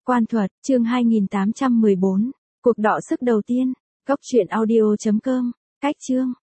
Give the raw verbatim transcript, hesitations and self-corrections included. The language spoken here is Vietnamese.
Quan thuật, chương hai nghìn tám trăm mười bốn. Cuộc đọ sức đầu tiên. Góc truyện audio chấm com. Cách chương.